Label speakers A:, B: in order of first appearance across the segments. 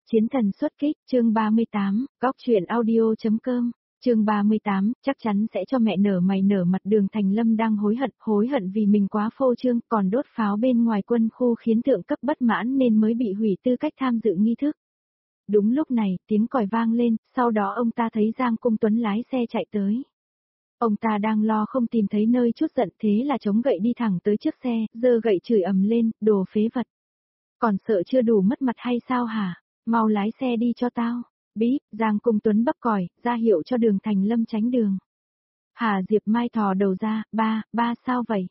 A: Chiến thần xuất kích, chương 38, góc truyện audio.com, chương 38, chắc chắn sẽ cho mẹ nở mày nở mặt. Đường Thành Lâm đang hối hận vì mình quá phô trương, còn đốt pháo bên ngoài quân khu khiến thượng cấp bất mãn nên mới bị hủy tư cách tham dự nghi thức. Đúng lúc này, tiếng còi vang lên, sau đó ông ta thấy Giang Cung Tuấn lái xe chạy tới. Ông ta đang lo không tìm thấy nơi chút giận, thế là chống gậy đi thẳng tới trước xe, giơ gậy chửi ầm lên, đồ phế vật. Còn sợ chưa đủ mất mặt hay sao hả? Mau lái xe đi cho tao. Bíp, Giang Cung Tuấn bắp còi, ra hiệu cho Đường Thành Lâm tránh đường. Hà Diệp Mai thò đầu ra, ba sao vậy?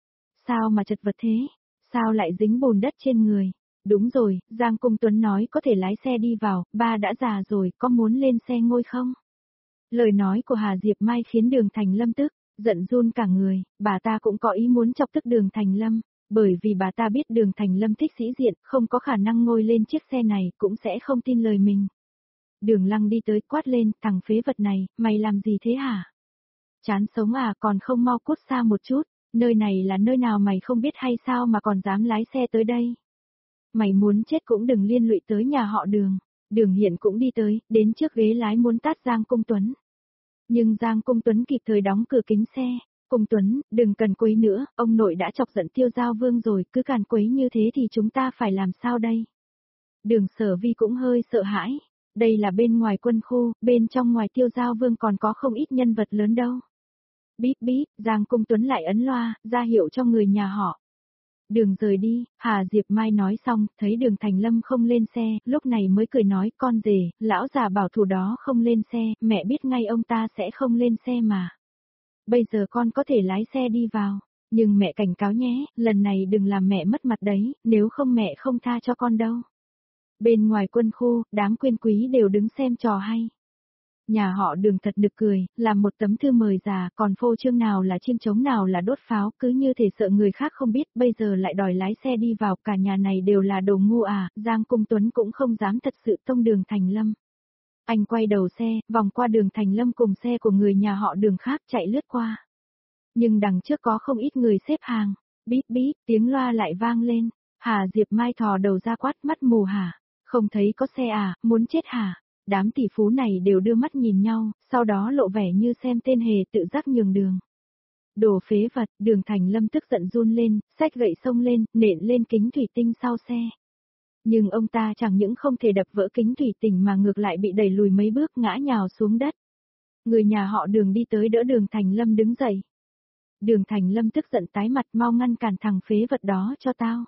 A: Sao mà chật vật thế? Sao lại dính bùn đất trên người? Đúng rồi, Giang Cung Tuấn nói có thể lái xe đi vào, ba đã già rồi, có muốn lên xe ngôi không? Lời nói của Hà Diệp Mai khiến Đường Thành Lâm tức, giận run cả người, bà ta cũng có ý muốn chọc tức Đường Thành Lâm. Bởi vì bà ta biết Đường Thành Lâm thích sĩ diện, không có khả năng ngồi lên chiếc xe này, cũng sẽ không tin lời mình. Đường Lăng đi tới quát lên, thằng phế vật này, mày làm gì thế hả? Chán sống à, còn không mau cút xa một chút, nơi này là nơi nào mày không biết hay sao mà còn dám lái xe tới đây? Mày muốn chết cũng đừng liên lụy tới nhà họ Đường. Đường Hiện cũng đi tới, đến trước ghế lái muốn tát Giang Cung Tuấn. Nhưng Giang Cung Tuấn kịp thời đóng cửa kính xe. Cung Tuấn, đừng cần quấy nữa, ông nội đã chọc giận Tiêu Giao Vương rồi, cứ càn quấy như thế thì chúng ta phải làm sao đây? Đường Sở Vi cũng hơi sợ hãi, đây là bên ngoài quân khu, bên trong ngoài Tiêu Giao Vương còn có không ít nhân vật lớn đâu. Bíp bíp, Giang Cung Tuấn lại ấn loa, ra hiệu cho người nhà họ. Đường rời đi, Hà Diệp Mai nói xong, thấy Đường Thành Lâm không lên xe, lúc này mới cười nói, con rể, lão già bảo thủ đó không lên xe, mẹ biết ngay ông ta sẽ không lên xe mà. Bây giờ con có thể lái xe đi vào, nhưng mẹ cảnh cáo nhé, lần này đừng làm mẹ mất mặt đấy, nếu không mẹ không tha cho con đâu. Bên ngoài quân khu, đám quyền quý đều đứng xem trò hay. Nhà họ Đường thật nực cười, làm một tấm thư mời già, còn phô trương nào là chiêng trống nào là đốt pháo, cứ như thể sợ người khác không biết, bây giờ lại đòi lái xe đi vào, cả nhà này đều là đồ ngu à, Giang Cung Tuấn cũng không dám thật sự tông Đường Thành Lâm. Anh quay đầu xe, vòng qua Đường Thành Lâm cùng xe của người nhà họ Đường khác chạy lướt qua. Nhưng đằng trước có không ít người xếp hàng, bíp bíp, tiếng loa lại vang lên, Hà Diệp Mai thò đầu ra quát, mắt mù hả, không thấy có xe à, muốn chết hả? Đám tỷ phú này đều đưa mắt nhìn nhau, sau đó lộ vẻ như xem tên hề tự giác nhường đường. Đồ phế vật, Đường Thành Lâm tức giận run lên, xách gậy xông lên, nện lên kính thủy tinh sau xe. Nhưng ông ta chẳng những không thể đập vỡ kính thủy tinh mà ngược lại bị đẩy lùi mấy bước ngã nhào xuống đất. Người nhà họ Đường đi tới đỡ Đường Thành Lâm đứng dậy. Đường Thành Lâm tức giận tái mặt, mau ngăn cản thằng phế vật đó cho tao.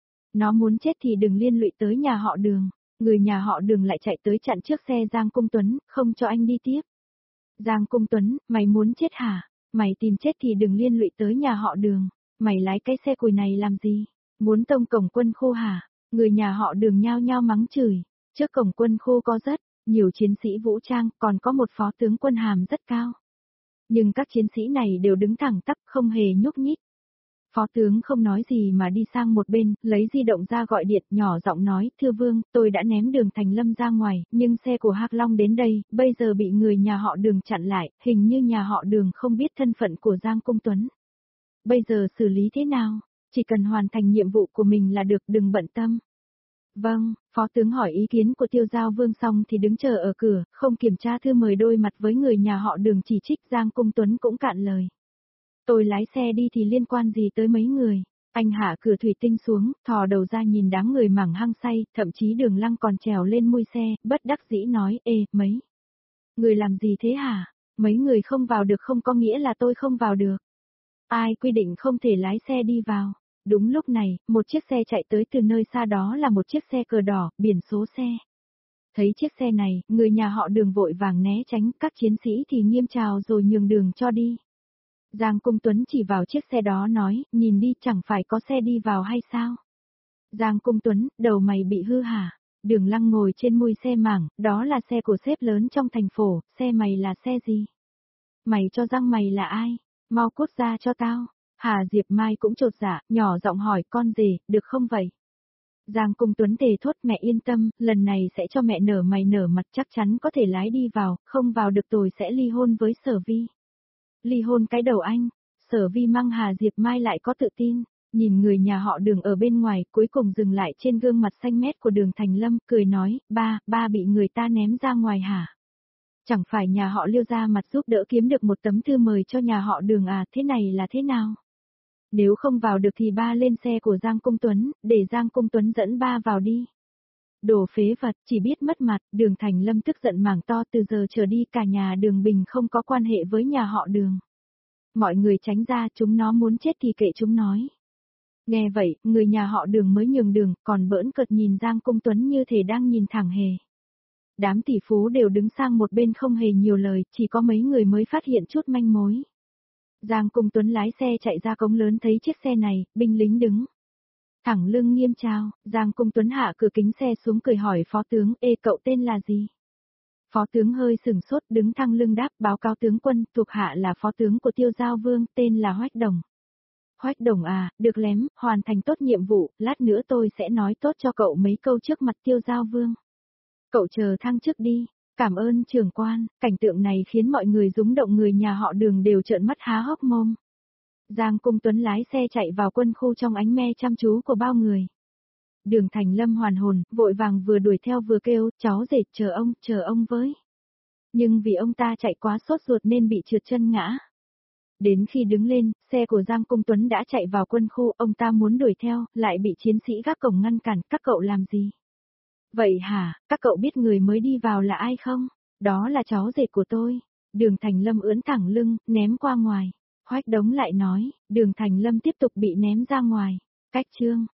A: Nó muốn chết thì đừng liên lụy tới nhà họ Đường. Người nhà họ Đường lại chạy tới chặn trước xe Giang Cung Tuấn, không cho anh đi tiếp. Giang Cung Tuấn, mày muốn chết hả? Mày tìm chết thì đừng liên lụy tới nhà họ Đường. Mày lái cái xe cùi này làm gì? Muốn tông cổng quân khu hả? Người nhà họ Đường nhao nhao mắng chửi. Trước cổng quân khu có rất nhiều chiến sĩ vũ trang, còn có một phó tướng quân hàm rất cao. Nhưng các chiến sĩ này đều đứng thẳng tắp, không hề nhúc nhích. Phó tướng không nói gì mà đi sang một bên, lấy di động ra gọi điện, nhỏ giọng nói, thưa Vương, tôi đã ném Đường Thành Lâm ra ngoài, nhưng xe của Hạc Long đến đây, bây giờ bị người nhà họ Đường chặn lại, hình như nhà họ Đường không biết thân phận của Giang Cung Tuấn. Bây giờ xử lý thế nào? Chỉ cần hoàn thành nhiệm vụ của mình là được, đừng bận tâm. Vâng, Phó tướng hỏi ý kiến của Tiêu Giao Vương xong thì đứng chờ ở cửa, không kiểm tra thư mời, đôi mặt với người nhà họ Đường chỉ trích. Giang Cung Tuấn cũng cạn lời. Tôi lái xe đi thì liên quan gì tới mấy người? Anh hạ cửa thủy tinh xuống, thò đầu ra nhìn đám người mảng hăng say, thậm chí Đường Lăng còn trèo lên mui xe, bất đắc dĩ nói, ê, mấy người làm gì thế hả? Mấy người không vào được không có nghĩa là tôi không vào được. Ai quy định không thể lái xe đi vào? Đúng lúc này, một chiếc xe chạy tới từ nơi xa, đó là một chiếc xe cờ đỏ, biển số xe. Thấy chiếc xe này, người nhà họ Đường vội vàng né tránh, các chiến sĩ thì nghiêm chào rồi nhường đường cho đi. Giang Cung Tuấn chỉ vào chiếc xe đó nói, nhìn đi, chẳng phải có xe đi vào hay sao? Giang Cung Tuấn, đầu mày bị hư hả? Đường Lăng ngồi trên mui xe mảng, đó là xe của sếp lớn trong thành phố, xe mày là xe gì? Mày cho rằng mày là ai? Mau cút ra cho tao. Hà Diệp Mai cũng chột dạ, nhỏ giọng hỏi, con rể, được không vậy? Giang Cung Tuấn thề thốt, mẹ yên tâm, lần này sẽ cho mẹ nở mày nở mặt, chắc chắn có thể lái đi vào, không vào được tôi sẽ ly hôn với Sở Vi. Ly hôn cái đầu anh, Sở Vi mang Hà Diệp Mai lại có tự tin. Nhìn người nhà họ Đường ở bên ngoài, cuối cùng dừng lại trên gương mặt xanh mét của Đường Thành Lâm, cười nói, ba bị người ta ném ra ngoài hả? Chẳng phải nhà họ Liêu ra mặt giúp đỡ kiếm được một tấm thư mời cho nhà họ Đường à, thế này là thế nào? Nếu không vào được thì ba lên xe của Giang Cung Tuấn, để Giang Cung Tuấn dẫn ba vào đi. Đồ phế vật, chỉ biết mất mặt, Đường Thành Lâm tức giận mảng to, từ giờ trở đi cả nhà Đường Bình không có quan hệ với nhà họ Đường. Mọi người tránh ra, chúng nó muốn chết thì kệ chúng nói. Nghe vậy, người nhà họ Đường mới nhường đường, còn bỡn cợt nhìn Giang Cung Tuấn như thể đang nhìn thẳng hề. Đám tỷ phú đều đứng sang một bên không hề nhiều lời, chỉ có mấy người mới phát hiện chút manh mối. Giang Cung Tuấn lái xe chạy ra cống lớn thấy chiếc xe này, binh lính đứng. Thẳng lưng nghiêm chào, Giang Cung Tuấn hạ cửa kính xe xuống cười hỏi phó tướng, ê cậu tên là gì? Phó tướng hơi sửng sốt đứng thẳng lưng đáp, báo cáo tướng quân, thuộc hạ là phó tướng của Tiêu Giao Vương, tên là Hoách Đồng. Hoách Đồng à, được lắm, hoàn thành tốt nhiệm vụ, lát nữa tôi sẽ nói tốt cho cậu mấy câu trước mặt Tiêu Giao Vương. Cậu chờ thăng chức đi, cảm ơn trưởng quan, cảnh tượng này khiến mọi người rúng động, người nhà họ Đường đều trợn mắt há hốc mồm. Giang Cung Tuấn lái xe chạy vào quân khu trong ánh me chăm chú của bao người. Đường Thành Lâm hoàn hồn, vội vàng vừa đuổi theo vừa kêu, cháu rể chờ ông với. Nhưng vì ông ta chạy quá sốt ruột nên bị trượt chân ngã. Đến khi đứng lên, xe của Giang Cung Tuấn đã chạy vào quân khu, ông ta muốn đuổi theo, lại bị chiến sĩ gác cổng ngăn cản, các cậu làm gì? Vậy hả, các cậu biết người mới đi vào là ai không? Đó là cháu rể của tôi. Đường Thành Lâm ưỡn thẳng lưng, ném qua ngoài. Hoách Đống lại nói, Đường Thành Lâm tiếp tục bị ném ra ngoài. Cách chương.